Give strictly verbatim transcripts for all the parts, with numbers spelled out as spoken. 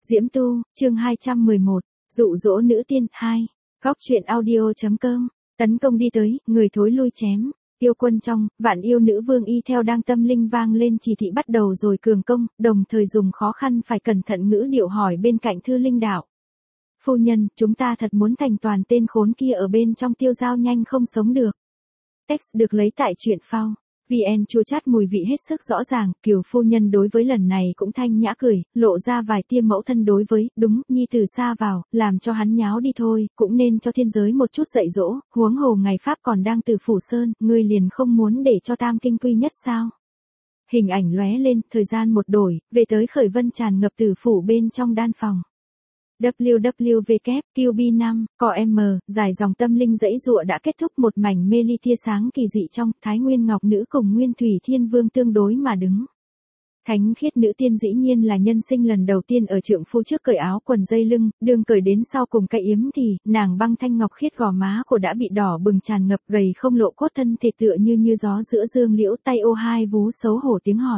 Diễm Tu, chương hai trăm mười một, dụ dỗ nữ tiên, hai. Góc truyện audio.com, tấn công đi tới, người thối lui chém. Yêu quân trong, vạn yêu nữ vương y theo đang tâm linh vang lên chỉ thị bắt đầu rồi cường công, đồng thời dùng khó khăn phải cẩn thận ngữ điệu hỏi bên cạnh thư linh đạo. Phu nhân, chúng ta thật muốn thành toàn tên khốn kia ở bên trong tiêu dao nhanh không sống được. Text được lấy tại truyện phao. vê en chua chát mùi vị hết sức rõ ràng, Kiều phu nhân đối với lần này cũng thanh nhã cười, lộ ra vài tia mẫu thân đối với, đúng, nhi tử xa vào, làm cho hắn nháo đi thôi, cũng nên cho thiên giới một chút dạy dỗ, huống hồ ngày Pháp còn đang từ phủ sơn, ngươi liền không muốn để cho tam kinh quy nhất sao. Hình ảnh lóe lên, thời gian một đổi, về tới khởi vân tràn ngập tử phủ bên trong đan phòng. vê kép vê kép Q B năm, co M, dài dòng tâm linh dãy dụa đã kết thúc một mảnh mê ly tia sáng kỳ dị trong, Thái Nguyên Ngọc Nữ cùng Nguyên Thủy Thiên Vương tương đối mà đứng. Thánh khiết nữ tiên dĩ nhiên là nhân sinh lần đầu tiên ở trượng phu trước cởi áo quần dây lưng, đường cởi đến sau cùng cái yếm thì, nàng băng thanh ngọc khiết gò má của đã bị đỏ bừng tràn ngập gầy không lộ cốt thân thể tựa như như gió giữa dương liễu tay ô hai vú xấu hổ tiếng hỏi.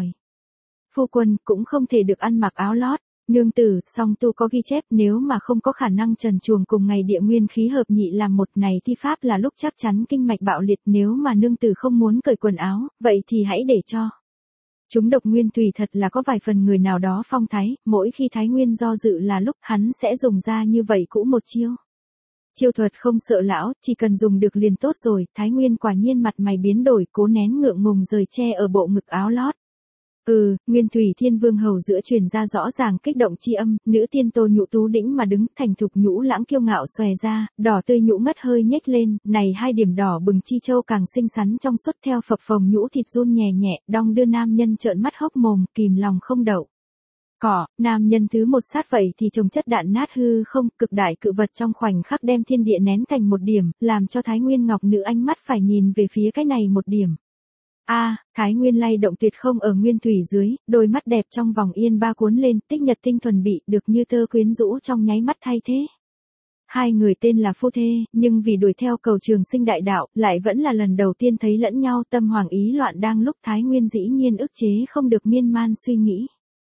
Phu quân cũng không thể được ăn mặc áo lót. Nương tử, song tu có ghi chép nếu mà không có khả năng trần truồng cùng ngày địa nguyên khí hợp nhị làm một này thi pháp là lúc chắc chắn kinh mạch bạo liệt, nếu mà nương tử không muốn cởi quần áo, vậy thì hãy để cho. Chúng độc nguyên tùy thật là có vài phần người nào đó phong thái, mỗi khi Thái Nguyên do dự là lúc hắn sẽ dùng ra như vậy cũ một chiêu. Chiêu thuật không sợ lão, chỉ cần dùng được liền tốt rồi, Thái Nguyên quả nhiên mặt mày biến đổi, cố nén ngượng ngùng rời che ở bộ ngực áo lót. Ừ, Nguyên Thủy Thiên Vương hầu giữa truyền ra rõ ràng kích động chi âm, nữ tiên Tô nhũ tú đĩnh mà đứng, thành thục nhũ lãng kiêu ngạo xòe ra, đỏ tươi nhũ ngất hơi nhếch lên, này hai điểm đỏ bừng chi châu càng xinh xắn trong suốt theo phập phồng nhũ thịt run nhẹ nhẹ, đong đưa nam nhân trợn mắt hốc mồm, kìm lòng không đậu. Cỏ, nam nhân thứ một sát vậy thì trồng chất đạn nát hư không, cực đại cự vật trong khoảnh khắc đem thiên địa nén thành một điểm, làm cho Thái Nguyên Ngọc Nữ ánh mắt phải nhìn về phía cái này một điểm. A, à, Thái Nguyên lay động tuyệt không ở nguyên thủy dưới, đôi mắt đẹp trong vòng yên ba cuốn lên, tích nhật tinh thuần bị, được như tơ quyến rũ trong nháy mắt thay thế. Hai người tên là phu thê, nhưng vì đuổi theo cầu trường sinh đại đạo, lại vẫn là lần đầu tiên thấy lẫn nhau, tâm hoàng ý loạn đang lúc Thái Nguyên dĩ nhiên ức chế không được miên man suy nghĩ.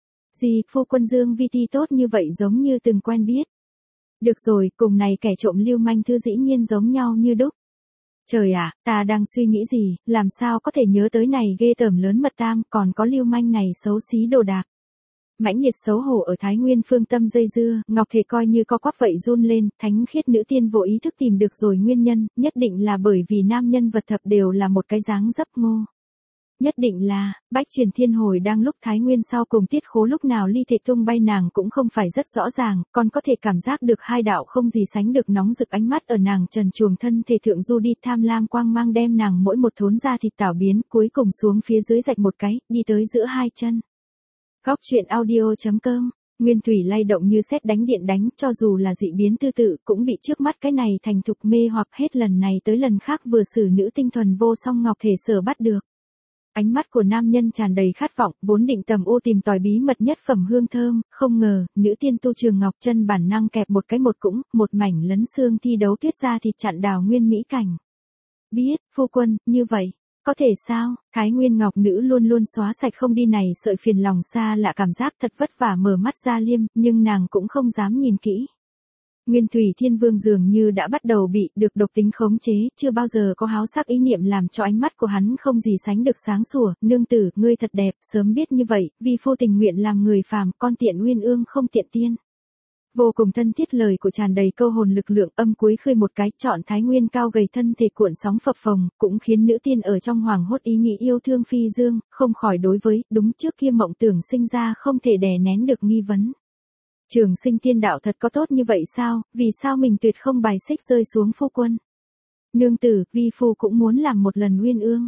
Gì, phu quân Dương Vi Ti tốt như vậy giống như từng quen biết. Được rồi, cùng này kẻ trộm lưu manh thư dĩ nhiên giống nhau như đúc. Trời ạ, à, ta đang suy nghĩ gì, làm sao có thể nhớ tới này ghê tởm lớn mật tam, còn có lưu manh này xấu xí đồ đạc. Mãnh liệt xấu hổ ở Thái Nguyên phương tâm dây dưa, ngọc thể coi như co quắp vậy run lên, thánh khiết nữ tiên vô ý thức tìm được rồi nguyên nhân, nhất định là bởi vì nam nhân vật thập đều là một cái dáng dấp ngô. Nhất định là, bách truyền thiên hồi đang lúc Thái Nguyên sau cùng tiết khố lúc nào ly thể tung bay nàng cũng không phải rất rõ ràng, còn có thể cảm giác được hai đạo không gì sánh được nóng rực ánh mắt ở nàng trần truồng thân thể thượng du đi, tham lam quang mang đem nàng mỗi một thốn da thịt tảo biến, cuối cùng xuống phía dưới rạch một cái, đi tới giữa hai chân. Góc truyện audio.com, Nguyên Thủy lay động như sét đánh điện đánh, cho dù là dị biến tư tự cũng bị trước mắt cái này thành thục mê hoặc hết lần này tới lần khác vừa xử nữ tinh thuần vô song ngọc thể sở bắt được. Ánh mắt của nam nhân tràn đầy khát vọng, vốn định tầm ô tìm tòi bí mật nhất phẩm hương thơm, không ngờ, nữ tiên Tu Trường Ngọc chân bản năng kẹp một cái một cũng, một mảnh lấn xương thi đấu tuyết ra thịt chặn đào nguyên mỹ cảnh. Biết, phu quân, như vậy, có thể sao, Thái Nguyên Ngọc Nữ luôn luôn xóa sạch không đi này sợi phiền lòng xa lạ cảm giác thật vất vả mở mắt ra liêm, nhưng nàng cũng không dám nhìn kỹ. Nguyên Thủy Thiên Vương dường như đã bắt đầu bị được độc tính khống chế, chưa bao giờ có háo sắc ý niệm làm cho ánh mắt của hắn không gì sánh được sáng sủa, nương tử, ngươi thật đẹp, sớm biết như vậy, vì phu tình nguyện làm người phàm, con tiện uyên ương không tiện tiên. Vô cùng thân thiết lời của tràn đầy câu hồn lực lượng, âm cuối khơi một cái, chọn Thái Nguyên cao gầy thân thể cuộn sóng phập phồng, cũng khiến nữ tiên ở trong hoàng hốt ý nghĩ yêu thương phi dương, không khỏi đối với, đúng trước kia mộng tưởng sinh ra không thể đè nén được nghi vấn. Trường sinh tiên đạo thật có tốt như vậy sao, vì sao mình tuyệt không bài xích rơi xuống phu quân. Nương tử, vi phu cũng muốn làm một lần uyên ương.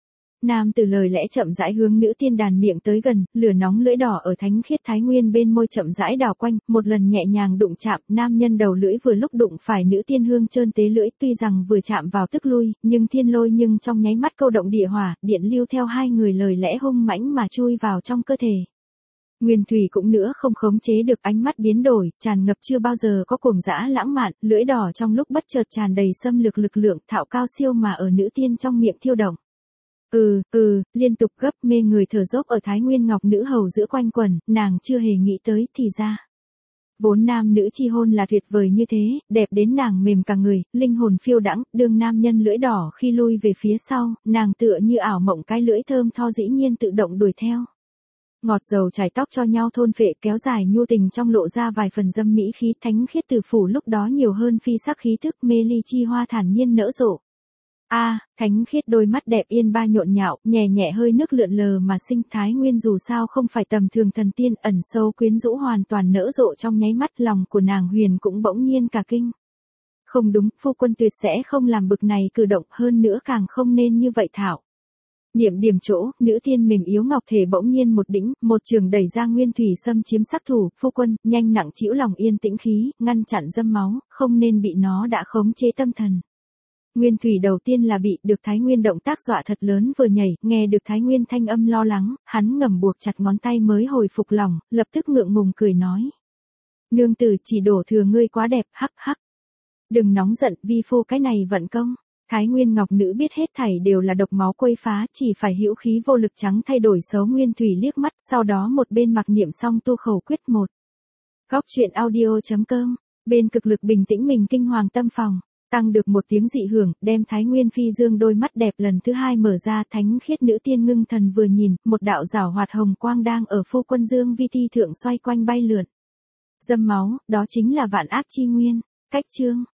Nam tử lời lẽ chậm rãi hướng nữ tiên đàn miệng tới gần, lửa nóng lưỡi đỏ ở thánh khiết Thái Nguyên bên môi chậm rãi đảo quanh, một lần nhẹ nhàng đụng chạm, nam nhân đầu lưỡi vừa lúc đụng phải nữ tiên hương trơn tế lưỡi, tuy rằng vừa chạm vào tức lui, nhưng thiên lôi nhưng trong nháy mắt câu động địa hỏa, điện lưu theo hai người lời lẽ hung mãnh mà chui vào trong cơ thể. Nguyên Thủy cũng nữa không khống chế được ánh mắt biến đổi, tràn ngập chưa bao giờ có cuồng dã lãng mạn, lưỡi đỏ trong lúc bất chợt tràn đầy xâm lược lực lượng thạo cao siêu mà ở nữ tiên trong miệng thiêu động. Ừ, ừ, liên tục gấp mê người thở dốc ở Thái Nguyên Ngọc Nữ hầu giữa quanh quẩn, nàng chưa hề nghĩ tới thì ra. Vốn nam nữ chi hôn là tuyệt vời như thế, đẹp đến nàng mềm cả người, linh hồn phiêu đãng, đương nam nhân lưỡi đỏ khi lui về phía sau, nàng tựa như ảo mộng cái lưỡi thơm tho dĩ nhiên tự động đuổi theo. Ngọt dầu chải tóc cho nhau thôn phệ kéo dài nhu tình trong lộ ra vài phần dâm mỹ khí thánh khiết từ phủ lúc đó nhiều hơn phi sắc khí thức mê ly chi hoa thản nhiên nở rộ. A, à, thánh khiết đôi mắt đẹp yên ba nhộn nhạo, nhẹ nhẹ hơi nước lượn lờ mà sinh Thái Nguyên dù sao không phải tầm thường thần tiên ẩn sâu quyến rũ hoàn toàn nở rộ trong nháy mắt lòng của nàng huyền cũng bỗng nhiên cả kinh. Không đúng, phu quân tuyệt sẽ không làm bực này cử động hơn nữa càng không nên như vậy thảo. Niệm điểm chỗ, nữ tiên mềm yếu ngọc thể bỗng nhiên một đỉnh, một trường đẩy ra Nguyên Thủy xâm chiếm sắc thủ, phu quân, nhanh nặng chịu lòng yên tĩnh khí, ngăn chặn dâm máu, không nên bị nó đã khống chế tâm thần. Nguyên Thủy đầu tiên là bị được Thái Nguyên động tác dọa thật lớn vừa nhảy, nghe được Thái Nguyên thanh âm lo lắng, hắn ngầm buộc chặt ngón tay mới hồi phục lòng, lập tức ngượng ngùng cười nói. Nương tử chỉ đổ thừa ngươi quá đẹp, hắc hắc. Đừng nóng giận, vi phu cái này vận công. Thái Nguyên ngọc nữ biết hết thảy đều là độc máu quấy phá, chỉ phải hữu khí vô lực trắng thay đổi xấu Nguyên Thủy liếc mắt, sau đó một bên mặc niệm xong tu khẩu quyết một. Góc truyện audio chấm com, bên cực lực bình tĩnh mình kinh hoàng tâm phòng. Tăng được một tiếng dị hưởng, đem Thái Nguyên phi dương đôi mắt đẹp lần thứ hai mở ra thánh khiết nữ tiên ngưng thần vừa nhìn, một đạo rảo hoạt hồng quang đang ở phu quân dương vi thi thượng xoay quanh bay lượn. Dâm máu, đó chính là vạn ác chi nguyên, cách chương.